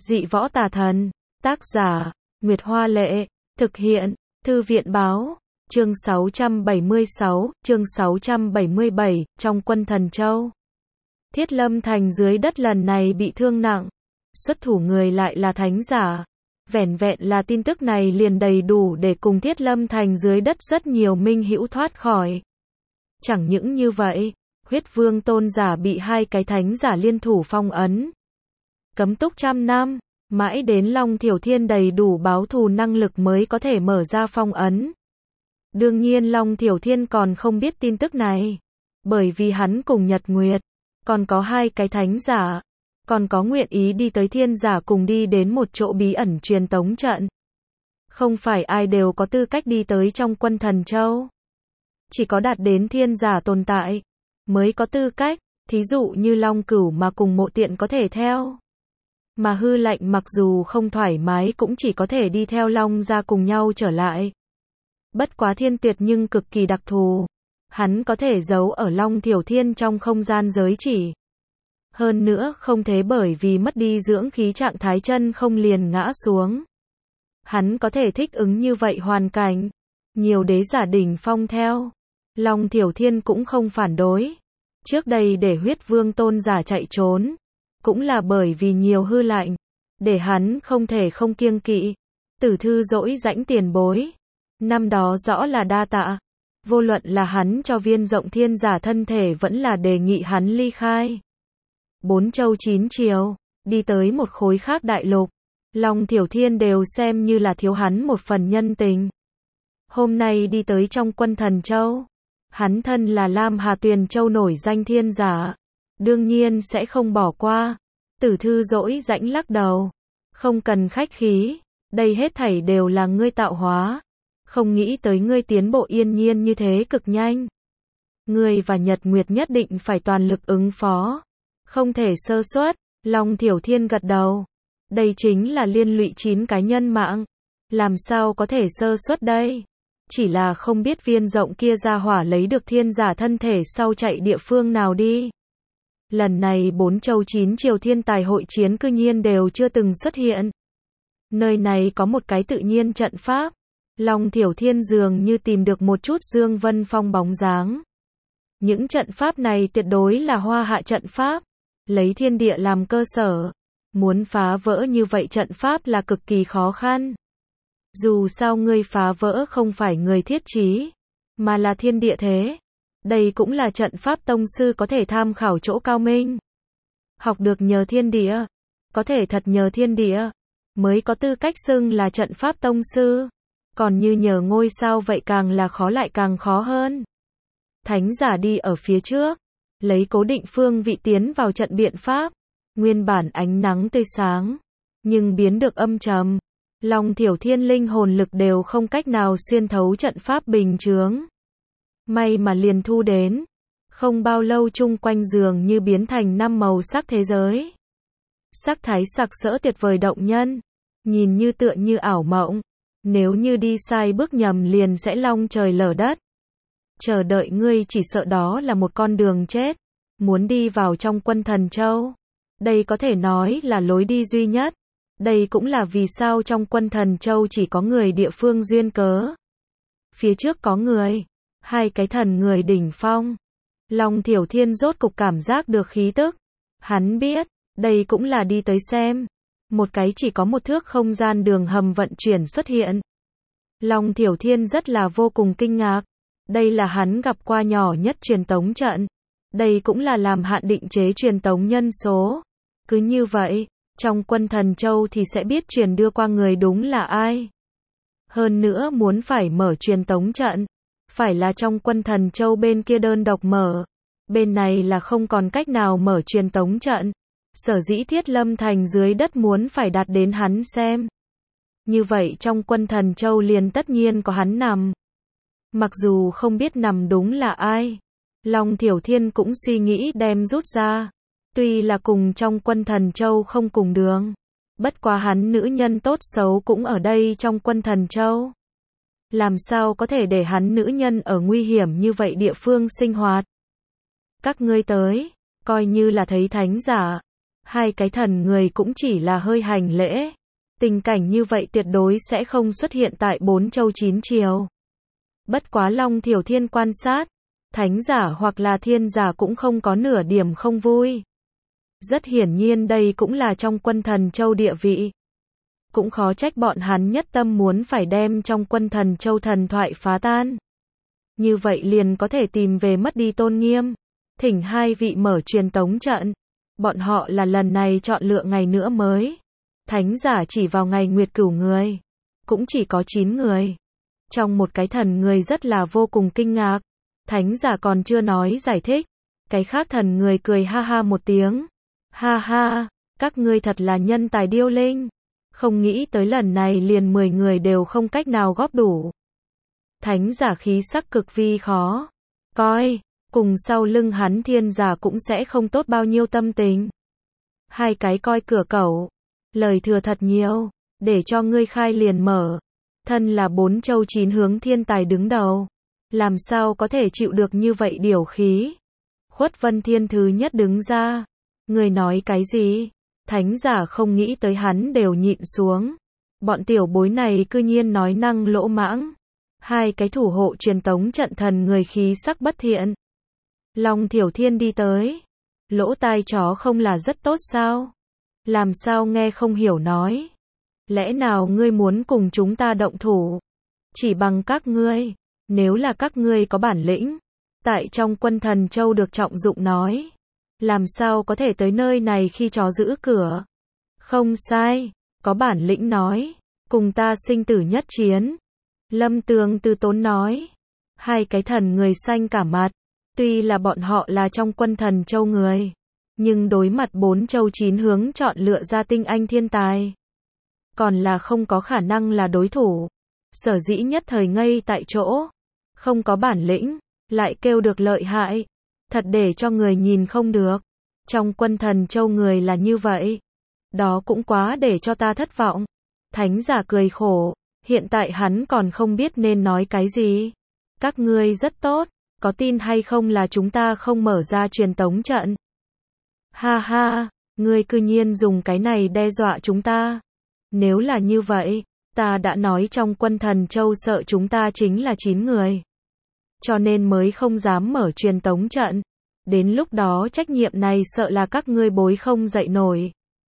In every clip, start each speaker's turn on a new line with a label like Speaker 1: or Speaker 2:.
Speaker 1: Dị võ tà thần. Tác giả, Nguyệt Hoa Lệ. Thực hiện, Thư viện Báo. Chương 676, chương 677, trong quân Thần Châu. Thiết Lâm Thành dưới đất lần này bị thương nặng. Xuất thủ người lại là thánh giả. Vẻn vẹn là tin tức này liền đầy đủ để cùng Thiết Lâm Thành dưới đất rất nhiều minh hữu thoát khỏi. Chẳng những như vậy, Huyết Vương Tôn giả bị hai cái thánh giả liên thủ phong ấn. Cấm túc 100 năm, mãi đến Long Thiểu Thiên đầy đủ báo thù năng lực mới có thể mở ra phong ấn. Đương nhiên Long Thiểu Thiên còn không biết tin tức này, bởi vì hắn cùng Nhật Nguyệt, còn có hai cái thánh giả, còn có nguyện ý đi tới thiên giả cùng đi đến một chỗ bí ẩn truyền tống trận. Không phải ai đều có tư cách đi tới trong quân Thần Châu. Chỉ có đạt đến thiên giả tồn tại, mới có tư cách, thí dụ như Long Cửu mà cùng Mộ Tiện có thể theo. Mà Hư Lạnh mặc dù không thoải mái cũng chỉ có thể đi theo Long ra cùng nhau trở lại. Bất quá Thiên Tuyệt nhưng cực kỳ đặc thù. Hắn có thể giấu ở Long Thiểu Thiên trong không gian giới chỉ. Hơn nữa không thế bởi vì mất đi dưỡng khí trạng thái chân không liền ngã xuống. Hắn có thể thích ứng như vậy hoàn cảnh. Nhiều đế giả đỉnh phong theo. Long Thiểu Thiên cũng không phản đối. Trước đây để Huyết Vương Tôn giả chạy trốn. Cũng là bởi vì nhiều Hư Lạnh. Để hắn không thể không kiêng kỵ. Tử Thư dỗi rãnh tiền bối. Năm đó rõ là đa tạ. Vô luận là hắn cho Viên Rộng Thiên giả thân thể vẫn là đề nghị hắn ly khai. 4 châu 9 chiều, đi tới một khối khác đại lục. Long Thiểu Thiên đều xem như là thiếu hắn một phần nhân tình. Hôm nay đi tới trong quân Thần Châu. Hắn thân là Lam Hà Tuyền Châu nổi danh thiên giả. Đương nhiên sẽ không bỏ qua. Tử Thư dỗi rãnh lắc đầu. Không cần khách khí. Đây hết thảy đều là ngươi tạo hóa. Không nghĩ tới ngươi tiến bộ yên nhiên như thế cực nhanh. Ngươi và Nhật Nguyệt nhất định phải toàn lực ứng phó. Không thể sơ suất. Long Thiểu Thiên gật đầu. Đây chính là liên lụy 9 cái nhân mạng. Làm sao có thể sơ suất đây? Chỉ là không biết Viên Rộng kia ra hỏa lấy được thiên giả thân thể sau chạy địa phương nào đi. Lần này 4 châu 9 chiều thiên tài hội chiến cư nhiên đều chưa từng xuất hiện. Nơi này có một cái tự nhiên trận pháp. Long Thiểu Thiên dường như tìm được một chút Dương Vân Phong bóng dáng. Những trận pháp này tuyệt đối là hoa hạ trận pháp. Lấy thiên địa làm cơ sở. Muốn phá vỡ như vậy trận pháp là cực kỳ khó khăn. Dù sao ngươi phá vỡ không phải người thiết trí, mà là thiên địa thế. Đây cũng là trận pháp tông sư có thể tham khảo chỗ cao minh. Học được nhờ thiên địa, có thể thật nhờ thiên địa, mới có tư cách xưng là trận pháp tông sư. Còn như nhờ ngôi sao vậy càng là khó lại càng khó hơn. Thánh giả đi ở phía trước, lấy cố định phương vị tiến vào trận biện pháp. Nguyên bản ánh nắng tươi sáng, nhưng biến được âm trầm. Long Thiểu Thiên linh hồn lực đều không cách nào xuyên thấu trận pháp bình chướng. May mà liền thu đến. Không bao lâu chung quanh giường như biến thành 5 màu sắc thế giới. Sắc thái sặc sỡ tuyệt vời động nhân. Nhìn như tựa như ảo mộng. Nếu như đi sai bước nhầm liền sẽ long trời lở đất. Chờ đợi ngươi chỉ sợ đó là một con đường chết. Muốn đi vào trong quân Thần Châu. Đây có thể nói là lối đi duy nhất. Đây cũng là vì sao trong quân Thần Châu chỉ có người địa phương duyên cớ. Phía trước có người. Hai cái thần người đỉnh phong. Long Thiểu Thiên rốt cục cảm giác được khí tức. Hắn biết, đây cũng là đi tới xem. Một cái chỉ có một thước không gian đường hầm vận chuyển xuất hiện. Long Thiểu Thiên rất là vô cùng kinh ngạc. Đây là hắn gặp qua nhỏ nhất truyền tống trận. Đây cũng là làm hạn định chế truyền tống nhân số. Cứ như vậy, trong quân Thần Châu thì sẽ biết truyền đưa qua người đúng là ai. Hơn nữa muốn phải mở truyền tống trận. Phải là trong quân Thần Châu bên kia đơn độc mở. Bên này là không còn cách nào mở truyền tống trận. Sở dĩ Thiết Lâm Thành dưới đất muốn phải đạt đến hắn xem. Như vậy trong quân Thần Châu liền tất nhiên có hắn nằm. Mặc dù không biết nằm đúng là ai. Long Thiểu Thiên cũng suy nghĩ đem rút ra. Tuy là cùng trong quân Thần Châu không cùng đường. Bất quá hắn nữ nhân tốt xấu cũng ở đây trong quân Thần Châu. Làm sao có thể để hắn nữ nhân ở nguy hiểm như vậy địa phương sinh hoạt. Các ngươi tới, coi như là thấy thánh giả. Hai cái thần người cũng chỉ là hơi hành lễ. Tình cảnh như vậy tuyệt đối sẽ không xuất hiện tại 4 châu 9 chiều. Bất quá Long Thiểu Thiên quan sát, thánh giả hoặc là thiên giả cũng không có nửa điểm không vui. Rất hiển nhiên đây cũng là trong quân thần châu địa vị. Cũng khó trách bọn hắn nhất tâm muốn phải đem trong quân thần châu thần thoại phá tan. Như vậy liền có thể tìm về mất đi tôn nghiêm. Thỉnh hai vị mở truyền tống trận. Bọn họ là lần này chọn lựa ngày nữa mới. Thánh giả chỉ vào ngày nguyệt cửu người. Cũng chỉ có 9 người. Trong một cái thần người rất là vô cùng kinh ngạc. Thánh giả còn chưa nói giải thích. Cái khác thần người cười ha ha một tiếng. Ha ha, các ngươi thật là nhân tài điêu linh. Không nghĩ tới lần này liền 10 người đều không cách nào góp đủ. Thánh giả khí sắc cực vi khó coi, cùng sau lưng hắn thiên giả cũng sẽ không tốt bao nhiêu tâm tình. Hai cái coi cửa cẩu, lời thừa thật nhiều, để cho ngươi khai liền mở. Thân là 4 châu 9 hướng thiên tài đứng đầu, làm sao có thể chịu được như vậy điều khí. Khuất Vân Thiên thứ nhất đứng ra, ngươi nói cái gì? Thánh giả không nghĩ tới hắn đều nhịn xuống. Bọn tiểu bối này cư nhiên nói năng lỗ mãng. Hai cái thủ hộ truyền tống trận thần người khí sắc bất thiện. Long Thiểu Thiên đi tới. Lỗ tai chó không là rất tốt sao? Làm sao nghe không hiểu nói? Lẽ nào ngươi muốn cùng chúng ta động thủ? Chỉ bằng các ngươi. Nếu là các ngươi có bản lĩnh. Tại trong quân thần châu được trọng dụng nói. Làm sao có thể tới nơi này khi chó giữ cửa? Không sai. Có bản lĩnh nói. Cùng ta sinh tử nhất chiến. Lâm Tường từ tốn nói. Hai cái thần người xanh cả mặt. Tuy là bọn họ là trong quân thần châu người. Nhưng đối mặt 4 châu 9 hướng chọn lựa ra tinh anh thiên tài. Còn là không có khả năng là đối thủ. Sở dĩ nhất thời ngây tại chỗ. Không có bản lĩnh. Lại kêu được lợi hại. Thật để cho người nhìn không được. Trong quân thần châu người là như vậy. Đó cũng quá để cho ta thất vọng. Thánh giả cười khổ. Hiện tại hắn còn không biết nên nói cái gì. Các ngươi rất tốt. Có tin hay không là chúng ta không mở ra truyền tống trận? Ha ha, ngươi cư nhiên dùng cái này đe dọa chúng ta. Nếu là như vậy, ta đã nói trong quân thần châu sợ chúng ta chính là 9 người. Cho nên mới không dám mở truyền tống trận. Đến lúc đó trách nhiệm này sợ là các ngươi bối không dậy nổi.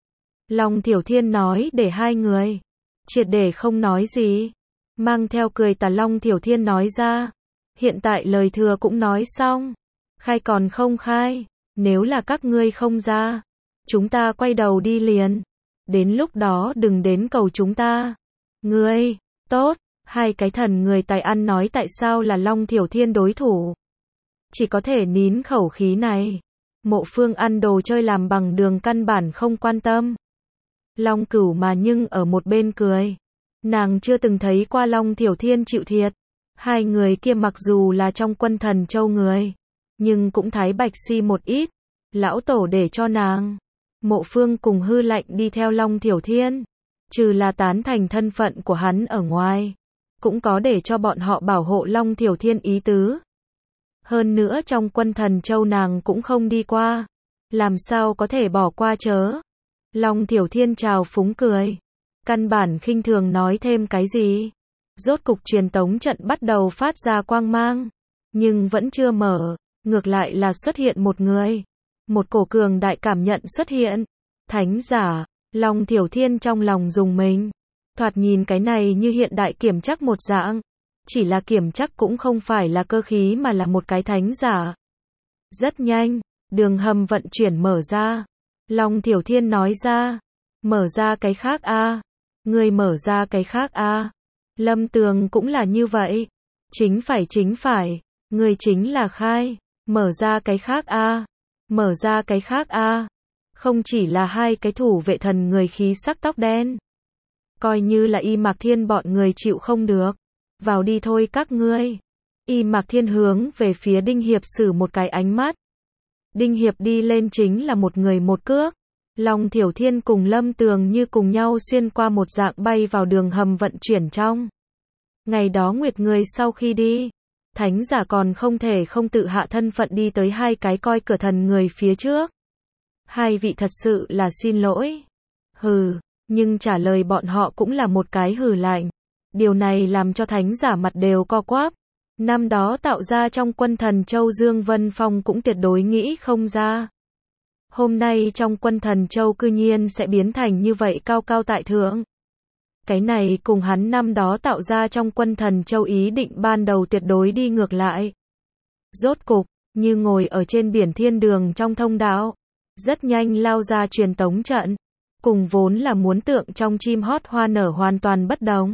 Speaker 1: Long Thiểu Thiên nói để hai người. Triệt để không nói gì. Mang theo cười tà Long Thiểu Thiên nói ra. Hiện tại lời thừa cũng nói xong. Khai còn không khai. Nếu là các ngươi không ra. Chúng ta quay đầu đi liền. Đến lúc đó đừng đến cầu chúng ta. Ngươi, tốt. Hai cái thần người tài ăn nói tại sao là Long Thiểu Thiên đối thủ. Chỉ có thể nín khẩu khí này. Mộ Phương ăn đồ chơi làm bằng đường căn bản không quan tâm. Long Cửu mà nhưng ở một bên cười. Nàng chưa từng thấy qua Long Thiểu Thiên chịu thiệt. Hai người kia mặc dù là trong quân thần châu người. Nhưng cũng thái bạch si một ít. Lão tổ để cho nàng. Mộ Phương cùng Hư Lạnh đi theo Long Thiểu Thiên. Trừ là tán thành thân phận của hắn ở ngoài. Cũng có để cho bọn họ bảo hộ Long Thiểu Thiên ý tứ. Hơn nữa trong quân thần châu nàng cũng không đi qua. Làm sao có thể bỏ qua chớ. Long Thiểu Thiên chào phúng cười. Căn bản khinh thường nói thêm cái gì. Rốt cục truyền tống trận bắt đầu phát ra quang mang. Nhưng vẫn chưa mở. Ngược lại là xuất hiện một người. Một cổ cường đại cảm nhận xuất hiện. Thánh giả. Long Thiểu Thiên trong lòng rùng mình. Thoạt nhìn cái này như hiện đại kiểm chắc một dạng. Chỉ là kiểm chắc cũng không phải là cơ khí mà là một cái thánh giả. Rất nhanh. Đường hầm vận chuyển mở ra. Long Thiểu Thiên nói ra. Mở ra cái khác a. Người mở ra cái khác a. Lâm Tường cũng là như vậy. Chính phải. Người chính là khai. Mở ra cái khác a. Mở ra cái khác a. Không chỉ là hai cái thủ vệ thần người khí sắc tóc đen. Coi như là Y Mạc Thiên bọn người chịu không được. Vào đi thôi các ngươi. Y Mạc Thiên hướng về phía Đinh Hiệp sử một cái ánh mắt. Đinh Hiệp đi lên chính là một người một cước. Long Thiểu Thiên cùng Lâm Tường như cùng nhau xuyên qua một dạng bay vào đường hầm vận chuyển trong. Ngày đó Nguyệt người sau khi đi. Thánh giả còn không thể không tự hạ thân phận đi tới hai cái coi cửa thần người phía trước. Hai vị thật sự là xin lỗi. Hừ, nhưng trả lời bọn họ cũng là một cái hừ lạnh. Điều này làm cho thánh giả mặt đều co quắp. Năm đó tạo ra trong quân Thần Châu Dương Vân Phong cũng tuyệt đối nghĩ không ra. Hôm nay trong quân Thần Châu cư nhiên sẽ biến thành như vậy cao cao tại thượng. Cái này cùng hắn năm đó tạo ra trong quân Thần Châu ý định ban đầu tuyệt đối đi ngược lại. Rốt cục, như ngồi ở trên biển thiên đường trong thông đạo, rất nhanh lao ra truyền tống trận, cùng vốn là muốn tượng trong chim hót hoa nở hoàn toàn bất đồng.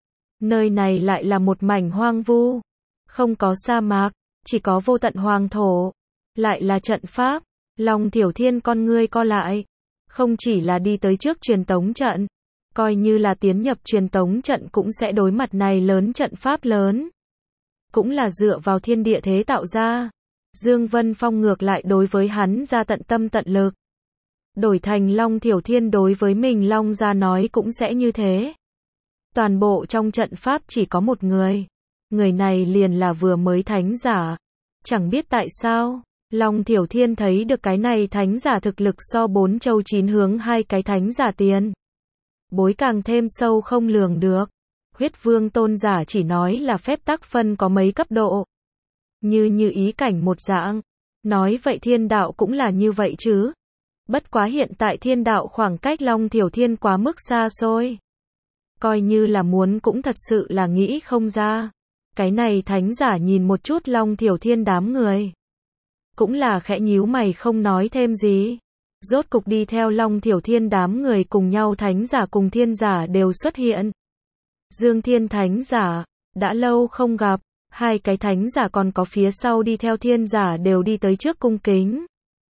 Speaker 1: Nơi này lại là một mảnh hoang vu, không có sa mạc, chỉ có vô tận hoàng thổ, lại là trận pháp. Long Thiểu Thiên con ngươi co lại, không chỉ là đi tới trước truyền tống trận, coi như là tiến nhập truyền tống trận cũng sẽ đối mặt này lớn trận pháp lớn. Cũng là dựa vào thiên địa thế tạo ra. Dương Vân Phong ngược lại đối với hắn ra tận tâm tận lực. Đổi thành Long Thiểu Thiên đối với mình Long gia nói cũng sẽ như thế. Toàn bộ trong trận pháp chỉ có một người. Người này liền là vừa mới thánh giả. Chẳng biết tại sao, Long Thiểu Thiên thấy được cái này thánh giả thực lực so 4 châu 9 hướng hai cái thánh giả tiền. Bối càng thêm sâu không lường được. Huyết Vương tôn giả chỉ nói là phép tắc phân có mấy cấp độ. Như ý cảnh một dạng. Nói vậy thiên đạo cũng là như vậy chứ. Bất quá hiện tại thiên đạo khoảng cách Long Thiểu Thiên quá mức xa xôi. Coi như là muốn cũng thật sự là nghĩ không ra. Cái này thánh giả nhìn một chút Long Thiểu Thiên đám người. Cũng là khẽ nhíu mày không nói thêm gì. Rốt cục đi theo Long Thiểu Thiên đám người cùng nhau thánh giả cùng thiên giả đều xuất hiện. Dương Thiên thánh giả, đã lâu không gặp, hai cái thánh giả còn có phía sau đi theo thiên giả đều đi tới trước cung kính.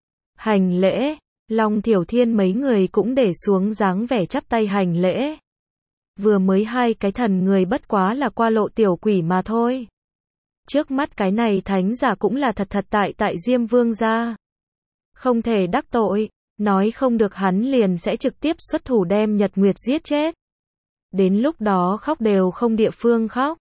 Speaker 1: Hành lễ, Long Thiểu Thiên mấy người cũng để xuống dáng vẻ chắp tay hành lễ. Vừa mới hai cái thần người bất quá là qua lộ tiểu quỷ mà thôi. Trước mắt cái này thánh giả cũng là thật tại Diêm Vương gia. Không thể đắc tội, nói không được hắn liền sẽ trực tiếp xuất thủ đem Nhật Nguyệt giết chết. Đến lúc đó khóc đều không địa phương khóc.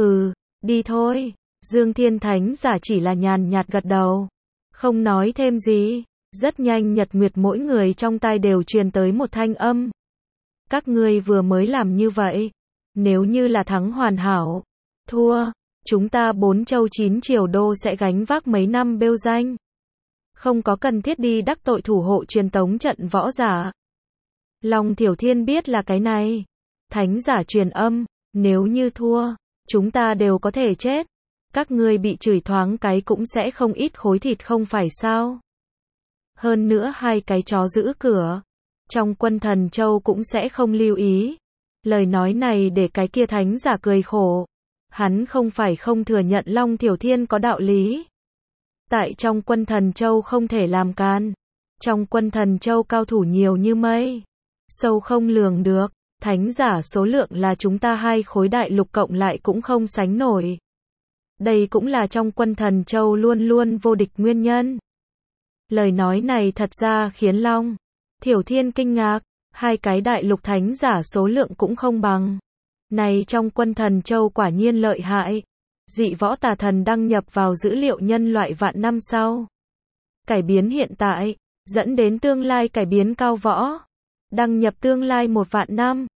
Speaker 1: Đi thôi. Dương Thiên thánh giả chỉ là nhàn nhạt gật đầu. Không nói thêm gì. Rất nhanh Nhật Nguyệt mỗi người trong tai đều truyền tới một thanh âm. Các ngươi vừa mới làm như vậy. Nếu như là thắng hoàn hảo. Thua. Chúng ta 4 châu 9 triều đô sẽ gánh vác mấy năm bêu danh. Không có cần thiết đi đắc tội thủ hộ truyền tống trận võ giả. Long Thiểu Thiên biết là cái này. Thánh giả truyền âm. Nếu như thua. Chúng ta đều có thể chết. Các ngươi bị chửi thoáng cái cũng sẽ không ít khối thịt không phải sao. Hơn nữa hai cái chó giữ cửa. Trong quân Thần Châu cũng sẽ không lưu ý. Lời nói này để cái kia thánh giả cười khổ. Hắn không phải không thừa nhận Long Thiểu Thiên có đạo lý. Tại trong quân Thần Châu không thể làm can. Trong quân Thần Châu cao thủ nhiều như mây. Sâu không lường được. Thánh giả số lượng là chúng ta hai khối đại lục cộng lại cũng không sánh nổi. Đây cũng là trong quân Thần Châu luôn luôn vô địch nguyên nhân. Lời nói này thật ra khiến Long Thiểu Thiên kinh ngạc. Hai cái đại lục thánh giả số lượng cũng không bằng. Này trong quân Thần Châu quả nhiên lợi hại. Dị võ tà thần đăng nhập vào dữ liệu nhân loại vạn năm sau. Cải biến hiện tại, dẫn đến tương lai cải biến cao võ. Đăng nhập tương lai 1 vạn năm.